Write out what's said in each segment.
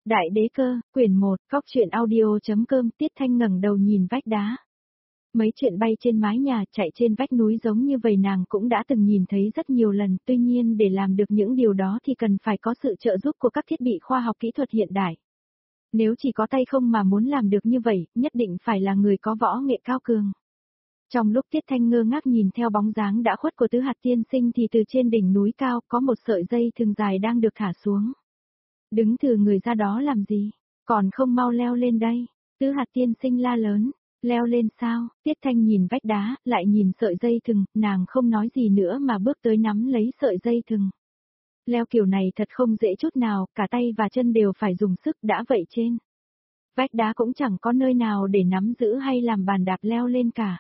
Đại đế cơ, quyển 1, Cóc truyện audio.com. Tiết Thanh ngẩng đầu nhìn vách đá. Mấy chuyện bay trên mái nhà, chạy trên vách núi giống như vậy nàng cũng đã từng nhìn thấy rất nhiều lần, tuy nhiên để làm được những điều đó thì cần phải có sự trợ giúp của các thiết bị khoa học kỹ thuật hiện đại. Nếu chỉ có tay không mà muốn làm được như vậy, nhất định phải là người có võ nghệ cao cường. Trong lúc Tiết Thanh ngơ ngác nhìn theo bóng dáng đã khuất của Tứ Hạt Tiên Sinh thì từ trên đỉnh núi cao có một sợi dây thừng dài đang được thả xuống. Đứng thừ người ra đó làm gì? Còn không mau leo lên đây. Tứ Hạt Tiên Sinh la lớn. Leo lên sao? Tiết Thanh nhìn vách đá, lại nhìn sợi dây thừng, nàng không nói gì nữa mà bước tới nắm lấy sợi dây thừng. Leo kiểu này thật không dễ chút nào, cả tay và chân đều phải dùng sức, đã vậy trên vách đá cũng chẳng có nơi nào để nắm giữ hay làm bàn đạp leo lên cả.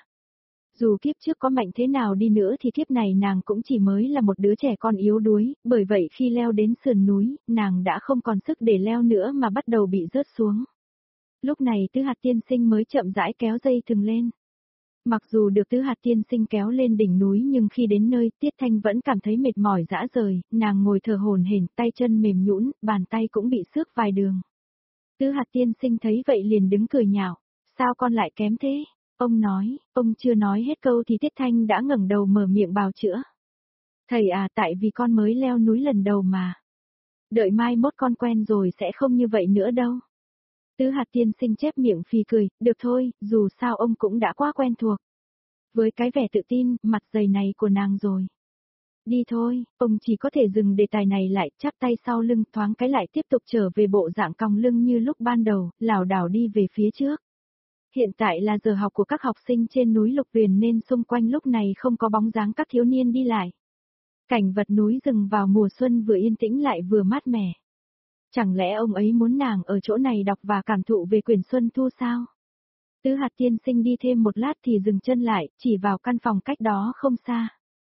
Dù kiếp trước có mạnh thế nào đi nữa thì kiếp này nàng cũng chỉ mới là một đứa trẻ con yếu đuối, bởi vậy khi leo đến sườn núi, nàng đã không còn sức để leo nữa mà bắt đầu bị rớt xuống. Lúc này Tứ Hạt Tiên Sinh mới chậm rãi kéo dây thừng lên. Mặc dù được Tứ Hạt Tiên Sinh kéo lên đỉnh núi nhưng khi đến nơi Tiết Thanh vẫn cảm thấy mệt mỏi rã rời, nàng ngồi thở hổn hển, tay chân mềm nhũn, bàn tay cũng bị xước vài đường. Tứ Hạt Tiên Sinh thấy vậy liền đứng cười nhạo, sao con lại kém thế? Ông nói, ông chưa nói hết câu thì Tiết Thanh đã ngẩng đầu mở miệng bào chữa. Thầy à, tại vì con mới leo núi lần đầu mà. Đợi mai mốt con quen rồi sẽ không như vậy nữa đâu. Tứ Hạt Tiên Sinh chép miệng phì cười, được thôi, dù sao ông cũng đã quá quen thuộc. Với cái vẻ tự tin, mặt dày này của nàng rồi. Đi thôi, ông chỉ có thể dừng đề tài này lại, chắp tay sau lưng thoáng cái lại tiếp tục trở về bộ dạng còng lưng như lúc ban đầu, lảo đảo đi về phía trước. Hiện tại là giờ học của các học sinh trên núi Lục Tuyền nên xung quanh lúc này không có bóng dáng các thiếu niên đi lại. Cảnh vật núi rừng vào mùa xuân vừa yên tĩnh lại vừa mát mẻ. Chẳng lẽ ông ấy muốn nàng ở chỗ này đọc và cảm thụ về quyển Xuân Thu sao? Tứ Hạt Tiên Sinh đi thêm một lát thì dừng chân lại, chỉ vào căn phòng cách đó không xa.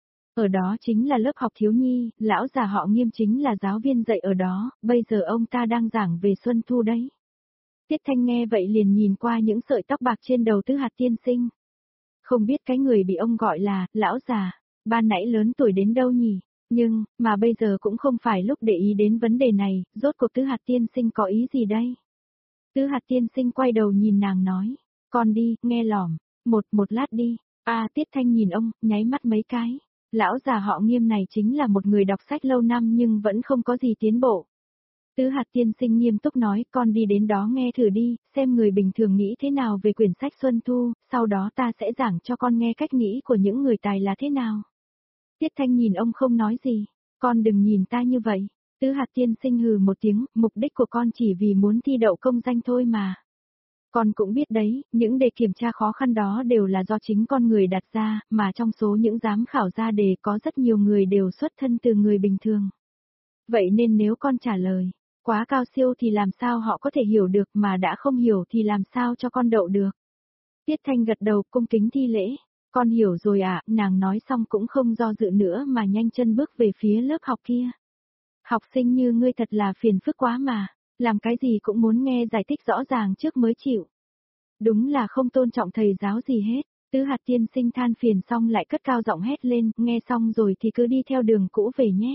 Ở đó chính là lớp học thiếu nhi, lão già họ Nghiêm chính là giáo viên dạy ở đó, bây giờ ông ta đang giảng về Xuân Thu đấy. Tiết Thanh nghe vậy liền nhìn qua những sợi tóc bạc trên đầu Tứ Hạt Tiên Sinh. Không biết cái người bị ông gọi là, lão già, ban nãy lớn tuổi đến đâu nhỉ? Nhưng, mà bây giờ cũng không phải lúc để ý đến vấn đề này, rốt cuộc Tứ Hạt Tiên Sinh có ý gì đây? Tứ Hạt Tiên Sinh quay đầu nhìn nàng nói, con đi, nghe lỏm, một lát đi. Tiết Thanh nhìn ông, nháy mắt mấy cái. Lão già họ Nghiêm này chính là một người đọc sách lâu năm nhưng vẫn không có gì tiến bộ. Tứ Hạt Tiên Sinh nghiêm túc nói, con đi đến đó nghe thử đi, xem người bình thường nghĩ thế nào về quyển sách Xuân Thu, sau đó ta sẽ giảng cho con nghe cách nghĩ của những người tài là thế nào. Tiết Thanh nhìn ông không nói gì, con đừng nhìn ta như vậy. Tứ Hạt Tiên Sinh hừ một tiếng, mục đích của con chỉ vì muốn thi đậu công danh thôi mà. Con cũng biết đấy, những đề kiểm tra khó khăn đó đều là do chính con người đặt ra, mà trong số những giám khảo ra đề có rất nhiều người đều xuất thân từ người bình thường. Vậy nên nếu con trả lời quá cao siêu thì làm sao họ có thể hiểu được, mà đã không hiểu thì làm sao cho con đậu được. Tiết Thanh gật đầu cung kính thi lễ. Con hiểu rồi ạ, nàng nói xong cũng không do dự nữa mà nhanh chân bước về phía lớp học kia. Học sinh như ngươi thật là phiền phức quá mà, làm cái gì cũng muốn nghe giải thích rõ ràng trước mới chịu. Đúng là không tôn trọng thầy giáo gì hết. Tứ Hạt Tiên Sinh than phiền xong lại cất cao giọng hét lên, nghe xong rồi thì cứ đi theo đường cũ về nhé.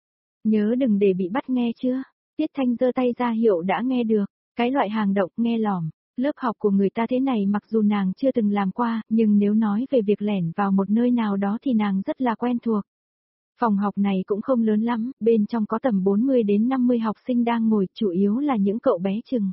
Nhớ đừng để bị bắt nghe chưa? Tiết Thanh giơ tay ra hiệu đã nghe được, cái loại hàng động nghe lỏm. Lớp học của người ta thế này mặc dù nàng chưa từng làm qua, nhưng nếu nói về việc lẻn vào một nơi nào đó thì nàng rất là quen thuộc. Phòng học này cũng không lớn lắm, bên trong có tầm 40 đến 50 học sinh đang ngồi, chủ yếu là những cậu bé chừng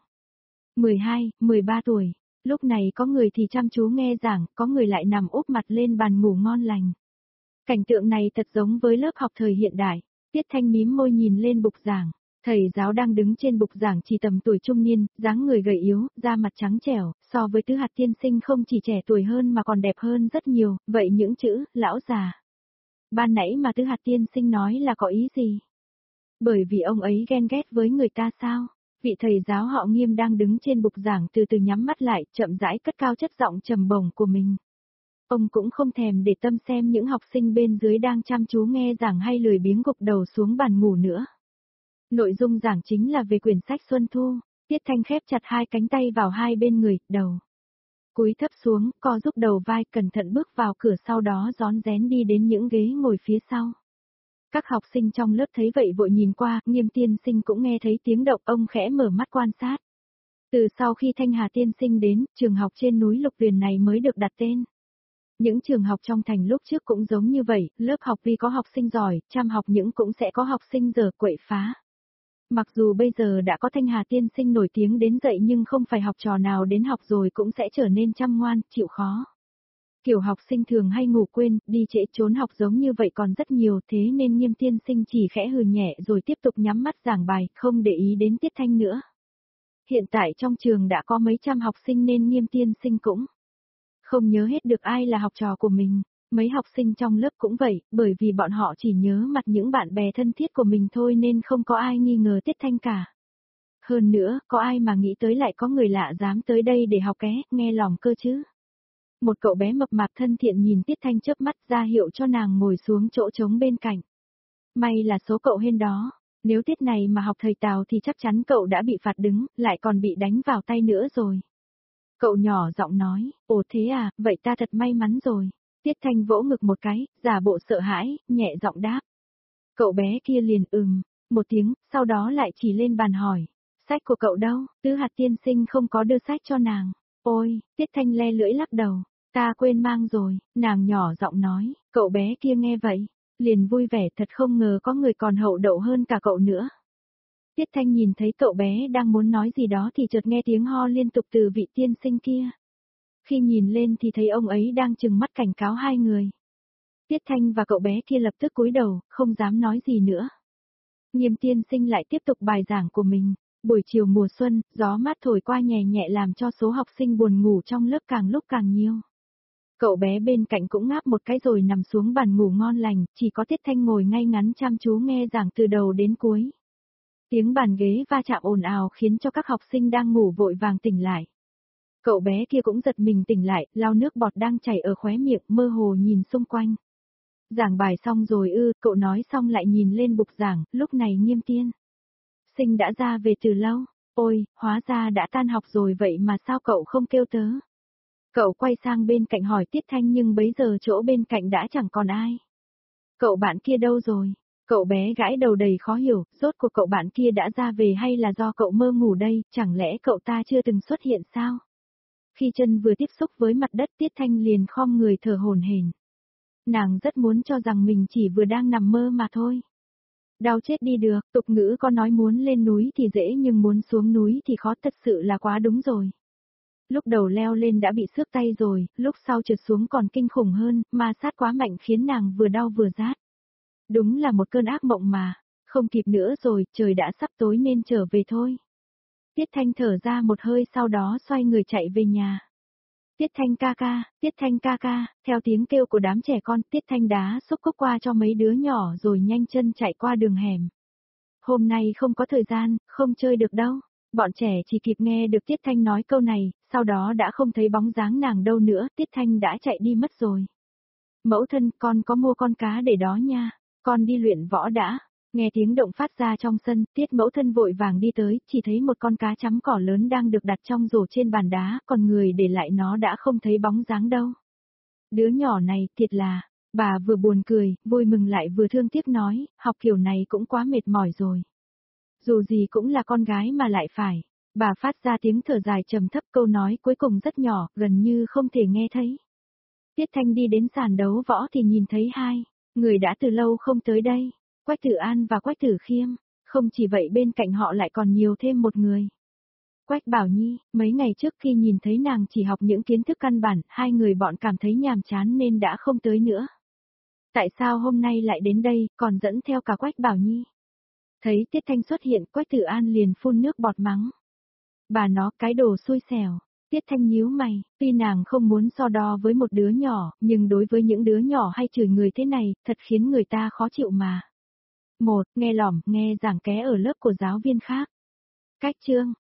12, 13 tuổi. Lúc này có người thì chăm chú nghe giảng, có người lại nằm úp mặt lên bàn ngủ ngon lành. Cảnh tượng này thật giống với lớp học thời hiện đại. Tiết Thanh mím môi nhìn lên bục giảng. Thầy giáo đang đứng trên bục giảng chỉ tầm tuổi trung niên, dáng người gầy yếu, da mặt trắng trẻo, so với Tứ Hạt Tiên Sinh không chỉ trẻ tuổi hơn mà còn đẹp hơn rất nhiều, vậy những chữ, lão già. Ban nãy mà Tứ Hạt Tiên Sinh nói là có ý gì? Bởi vì ông ấy ghen ghét với người ta sao? Vị thầy giáo họ Nghiêm đang đứng trên bục giảng từ từ nhắm mắt lại, chậm rãi cất cao chất giọng trầm bổng của mình. Ông cũng không thèm để tâm xem những học sinh bên dưới đang chăm chú nghe giảng hay lười biếng gục đầu xuống bàn ngủ nữa. Nội dung giảng chính là về quyển sách Xuân Thu. Tiết Thanh khép chặt hai cánh tay vào hai bên người, đầu cúi thấp xuống, co giúp đầu vai, cẩn thận bước vào cửa, sau đó rón rén đi đến những ghế ngồi phía sau. Các học sinh trong lớp thấy vậy vội nhìn qua, Nghiêm tiên sinh cũng nghe thấy tiếng động, ông khẽ mở mắt quan sát. Từ sau khi Thanh Hà tiên sinh đến, trường học trên núi Lục Tuyền này mới được đặt tên. Những trường học trong thành lúc trước cũng giống như vậy, lớp học vì có học sinh giỏi, chăm học những cũng sẽ có học sinh dở quậy phá. Mặc dù bây giờ đã có Thanh Hà tiên sinh nổi tiếng đến dậy nhưng không phải học trò nào đến học rồi cũng sẽ trở nên chăm ngoan, chịu khó. Kiểu học sinh thường hay ngủ quên, đi trễ trốn học giống như vậy còn rất nhiều, thế nên Nghiêm tiên sinh chỉ khẽ hừ nhẹ rồi tiếp tục nhắm mắt giảng bài, không để ý đến Tiết Thanh nữa. Hiện tại trong trường đã có mấy trăm học sinh nên Nghiêm tiên sinh cũng không nhớ hết được ai là học trò của mình. Mấy học sinh trong lớp cũng vậy, bởi vì bọn họ chỉ nhớ mặt những bạn bè thân thiết của mình thôi nên không có ai nghi ngờ Tiết Thanh cả. Hơn nữa, có ai mà nghĩ tới lại có người lạ dám tới đây để học nghe lỏng cơ chứ. Một cậu bé mập mạp thân thiện nhìn Tiết Thanh chớp mắt ra hiệu cho nàng ngồi xuống chỗ trống bên cạnh. May là số cậu hên đó, nếu tiết này mà học thầy Tào thì chắc chắn cậu đã bị phạt đứng, lại còn bị đánh vào tay nữa rồi. Cậu nhỏ giọng nói, ồ thế à, vậy ta thật may mắn rồi. Tiết Thanh vỗ ngực một cái, giả bộ sợ hãi, nhẹ giọng đáp. Cậu bé kia liền một tiếng, sau đó lại chỉ lên bàn hỏi. Sách của cậu đâu, Tứ Hạt tiên sinh không có đưa sách cho nàng. Ôi, Tiết Thanh le lưỡi lắc đầu. Ta quên mang rồi, nàng nhỏ giọng nói, cậu bé kia nghe vậy, liền vui vẻ thật không ngờ có người còn hậu đậu hơn cả cậu nữa. Tiết Thanh nhìn thấy cậu bé đang muốn nói gì đó thì chợt nghe tiếng ho liên tục từ vị tiên sinh kia. Khi nhìn lên thì thấy ông ấy đang trừng mắt cảnh cáo hai người. Tiết Thanh và cậu bé kia lập tức cúi đầu, không dám nói gì nữa. Nghiêm tiên sinh lại tiếp tục bài giảng của mình. Buổi chiều mùa xuân, gió mát thổi qua nhẹ nhẹ làm cho số học sinh buồn ngủ trong lớp càng lúc càng nhiều. Cậu bé bên cạnh cũng ngáp một cái rồi nằm xuống bàn ngủ ngon lành, chỉ có Tiết Thanh ngồi ngay ngắn chăm chú nghe giảng từ đầu đến cuối. Tiếng bàn ghế va chạm ồn ào khiến cho các học sinh đang ngủ vội vàng tỉnh lại. Cậu bé kia cũng giật mình tỉnh lại, lau nước bọt đang chảy ở khóe miệng, mơ hồ nhìn xung quanh. Giảng bài xong rồi cậu nói xong lại nhìn lên bục giảng, lúc này Nghiêm tiên sinh đã ra về từ lâu. Ôi, hóa ra đã tan học rồi vậy mà sao cậu không kêu tớ? Cậu quay sang bên cạnh hỏi Tiết Thanh nhưng bấy giờ chỗ bên cạnh đã chẳng còn ai. Cậu bạn kia đâu rồi? Cậu bé gãi đầu đầy khó hiểu, rốt cuộc cậu bạn kia đã ra về hay là do cậu mơ ngủ đây, chẳng lẽ cậu ta chưa từng xuất hiện sao? Khi chân vừa tiếp xúc với mặt đất Tiết Thanh liền khom người thở hổn hển. Nàng rất muốn cho rằng mình chỉ vừa đang nằm mơ mà thôi. Đau chết đi được, tục ngữ có nói muốn lên núi thì dễ nhưng muốn xuống núi thì khó, thật sự là quá đúng rồi. Lúc đầu leo lên đã bị xước tay rồi, lúc sau trượt xuống còn kinh khủng hơn, ma sát quá mạnh khiến nàng vừa đau vừa rát. Đúng là một cơn ác mộng mà, không kịp nữa rồi, trời đã sắp tối nên trở về thôi. Tiết Thanh thở ra một hơi sau đó xoay người chạy về nhà. Tiết Thanh ca ca, Tiết Thanh ca ca, theo tiếng kêu của đám trẻ con, Tiết Thanh đá xúc cốc qua cho mấy đứa nhỏ rồi nhanh chân chạy qua đường hẻm. Hôm nay không có thời gian, không chơi được đâu. Bọn trẻ chỉ kịp nghe được Tiết Thanh nói câu này, sau đó đã không thấy bóng dáng nàng đâu nữa, Tiết Thanh đã chạy đi mất rồi. Mẫu thân, con có mua con cá để đó nha, con đi luyện võ đã. Nghe tiếng động phát ra trong sân, Tiết mẫu thân vội vàng đi tới, chỉ thấy một con cá chấm cỏ lớn đang được đặt trong rổ trên bàn đá, còn người để lại nó đã không thấy bóng dáng đâu. Đứa nhỏ này, thiệt là, bà vừa buồn cười, vui mừng lại vừa thương tiếc nói, học kiểu này cũng quá mệt mỏi rồi. Dù gì cũng là con gái mà lại phải. Bà phát ra tiếng thở dài trầm thấp, câu nói cuối cùng rất nhỏ, gần như không thể nghe thấy. Tiết Thanh đi đến sàn đấu võ thì nhìn thấy hai người đã từ lâu không tới đây, Quách Tử An và Quách Tử Khiêm. Không chỉ vậy bên cạnh họ lại còn nhiều thêm một người. Quách Bảo Nhi, mấy ngày trước khi nhìn thấy nàng chỉ học những kiến thức căn bản, hai người bọn cảm thấy nhàm chán nên đã không tới nữa. Tại sao hôm nay lại đến đây, còn dẫn theo cả Quách Bảo Nhi? Thấy Tiết Thanh xuất hiện, Quách Tử An liền phun nước bọt mắng. Bà nó, cái đồ xui xẻo. Tiết Thanh nhíu mày, tuy nàng không muốn so đo với một đứa nhỏ, nhưng đối với những đứa nhỏ hay chửi người thế này, thật khiến người ta khó chịu mà. Một, nghe lỏm, nghe giảng ké ở lớp của giáo viên khác. Cách chương.